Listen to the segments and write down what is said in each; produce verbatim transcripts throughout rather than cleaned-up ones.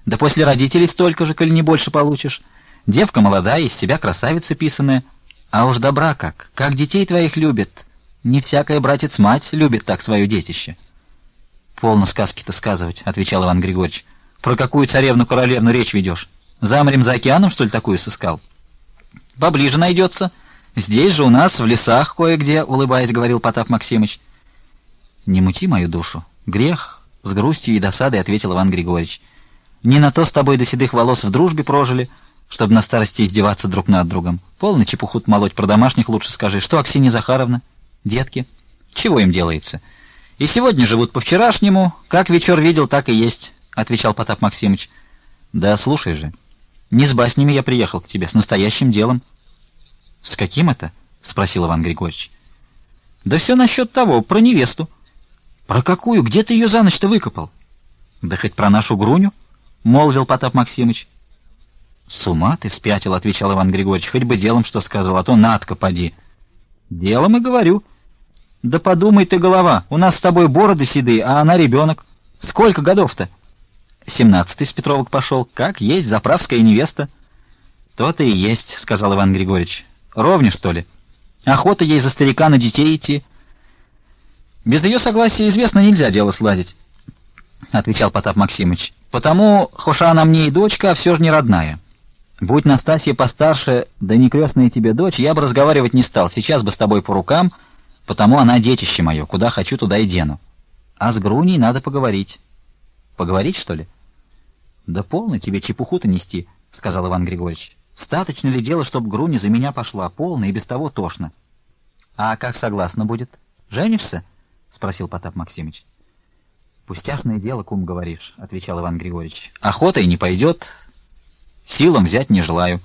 Да после родителей столько же, коли не больше получишь. Девка молодая, из себя красавица писаная. А уж добра как, как детей твоих любит. Не всякая братец-мать любит так свое детище. Полно сказки-то сказывать, — отвечал Иван Григорьевич. Про какую царевну-королевну речь ведешь? Заморем за океаном, что ли, такую сыскал? Поближе найдется. Здесь же у нас, в лесах кое-где, — улыбаясь, говорил Потап Максимыч. Не мути мою душу. Грех, — с грустью и досадой ответил Иван Григорьевич. Не на то с тобой до седых волос в дружбе прожили, чтобы на старости издеваться друг над другом. Полно чепуху молоть про домашних лучше скажи. Что, Аксинья Захаровна? Детки? Чего им делается? И сегодня живут по-вчерашнему. Как вечер видел, так и есть, — отвечал Потап Максимыч. Да слушай же, не с баснями я приехал к тебе, с настоящим делом. — С каким это? — спросил Иван Григорьевич. — Да все насчет того, про невесту. — Про какую? Где ты ее за ночь-то выкопал? — Да хоть про нашу Груню, — молвил Потап Максимыч. — С ума ты спятил, — отвечал Иван Григорьевич. — Хоть бы делом что сказал, а то надко поди. — Делом и говорю. — Да подумай ты, голова, у нас с тобой бороды седые, а она ребенок. Сколько годов-то? — Семнадцатый с Петровок пошел. Как есть, заправская невеста. — То-то и есть, — сказал Иван Григорьевич. — Ровня, что ли? Охота ей за старика на детей идти. — Без ее согласия, известно, нельзя дело сладить, — отвечал Потап Максимыч. — Потому, хоша она мне и дочка, а все же не родная. Будь Настасья постарше, да не крестная тебе дочь, я бы разговаривать не стал, сейчас бы с тобой по рукам, потому она детище мое, куда хочу, туда и дену. А с Груней надо поговорить. — Поговорить, что ли? — Да полно тебе чепуху-то нести, — сказал Иван Григорьевич. — Статочно ли дело, чтоб Груня за меня пошла? Полно и без того тошно. — А как согласно будет? Женишься? — спросил Потап Максимыч. — Пустяшное дело, кум, говоришь, — отвечал Иван Григорьевич. — Охотой не пойдет, силам взять не желаю.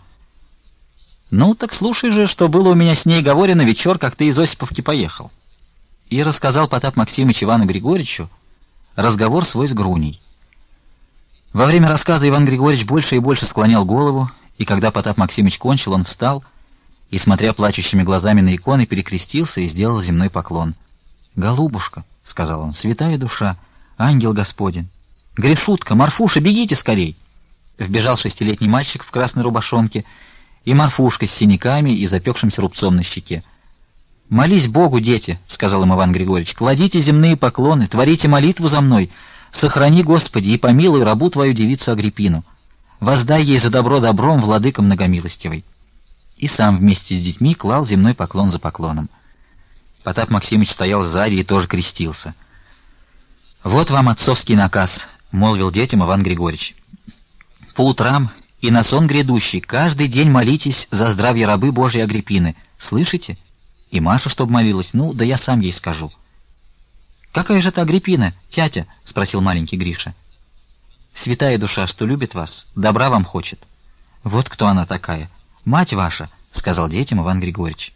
— Ну, так слушай же, что было у меня с ней говорено вечер, как ты из Осиповки поехал. И рассказал Потап Максимыч Ивану Григорьевичу разговор свой с Груней. Во время рассказа Иван Григорьевич больше и больше склонял голову, и когда Потап Максимыч кончил, он встал и, смотря плачущими глазами на иконы, перекрестился и сделал земной поклон. «Голубушка», — сказал он, — «святая душа, ангел Господень! Гришутка, Марфуша, бегите скорей!» Вбежал шестилетний мальчик в красной рубашонке и Марфушка с синяками и запекшимся рубцом на щеке. «Молись Богу, дети», — сказал им Иван Григорьевич, — «кладите земные поклоны, творите молитву за мной. Сохрани, Господи, и помилуй рабу твою девицу Агриппину. Воздай ей за добро добром, владыка многомилостивый». И сам вместе с детьми клал земной поклон за поклоном. Потап Максимыч стоял сзади и тоже крестился. «Вот вам отцовский наказ», — молвил детям Иван Григорьевич. «По утрам и на сон грядущий каждый день молитесь за здравие рабы Божьей Агриппины. Слышите? И Маша, чтоб молилась, ну, да я сам ей скажу». «Какая же это Агриппина, тятя?» — спросил маленький Гриша. «Святая душа, что любит вас, добра вам хочет». «Вот кто она такая. Мать ваша», — сказал детям Иван Григорьевич.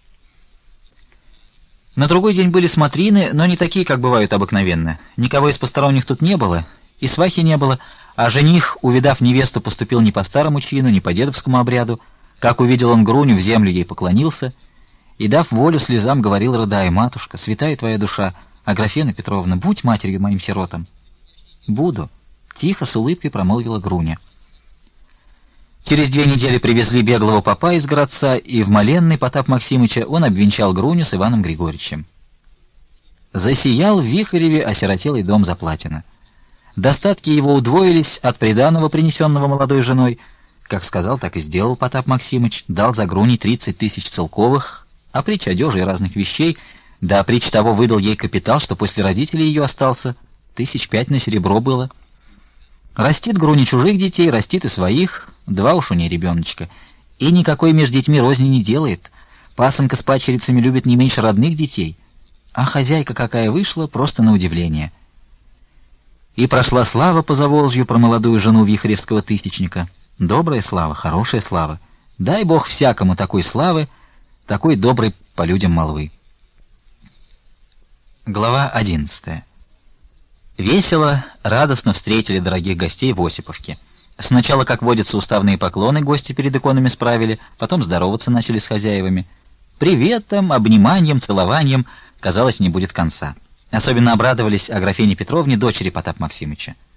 На другой день были смотрины, но не такие, как бывают обыкновенно. Никого из посторонних тут не было, и свахи не было, а жених, увидав невесту, поступил не по старому чину, не по дедовскому обряду. Как увидел он Груню, в землю ей поклонился и, дав волю слезам, говорил, рыдая: «Матушка, святая твоя душа, Аграфена Петровна, будь матерью моим сиротам». «Буду», — тихо, с улыбкой промолвила Груня. Через две недели привезли беглого попа из городца, и в моленный Потап Максимыча он обвенчал Груню с Иваном Григорьевичем. Засиял в Вихареве осиротелый дом Заплатина. Достатки его удвоились от приданого, принесенного молодой женой. Как сказал, так и сделал Потап Максимыч, дал за Груней тридцать тысяч целковых, а притч одежи и разных вещей, да притч того выдал ей капитал, что после родителей ее остался, тысяч пять на серебро было. Растит Груня чужих детей, растит и своих, два уж у ней ребеночка, и никакой между детьми розни не делает. Пасынка с падчерицами любит не меньше родных детей, а хозяйка какая вышла, просто на удивление. И прошла слава по Заволжью про молодую жену вихаревского тысячника. Добрая слава, хорошая слава. Дай Бог всякому такой славы, такой доброй по людям молвы. Глава одиннадцатая. Весело, радостно встретили дорогих гостей в Осиповке. Сначала, как водятся, уставные поклоны гости перед иконами справили, потом здороваться начали с хозяевами. Приветом, обниманием, целованием, казалось, не будет конца. Особенно обрадовались Аграфене Петровне, дочери Потапа Максимыча.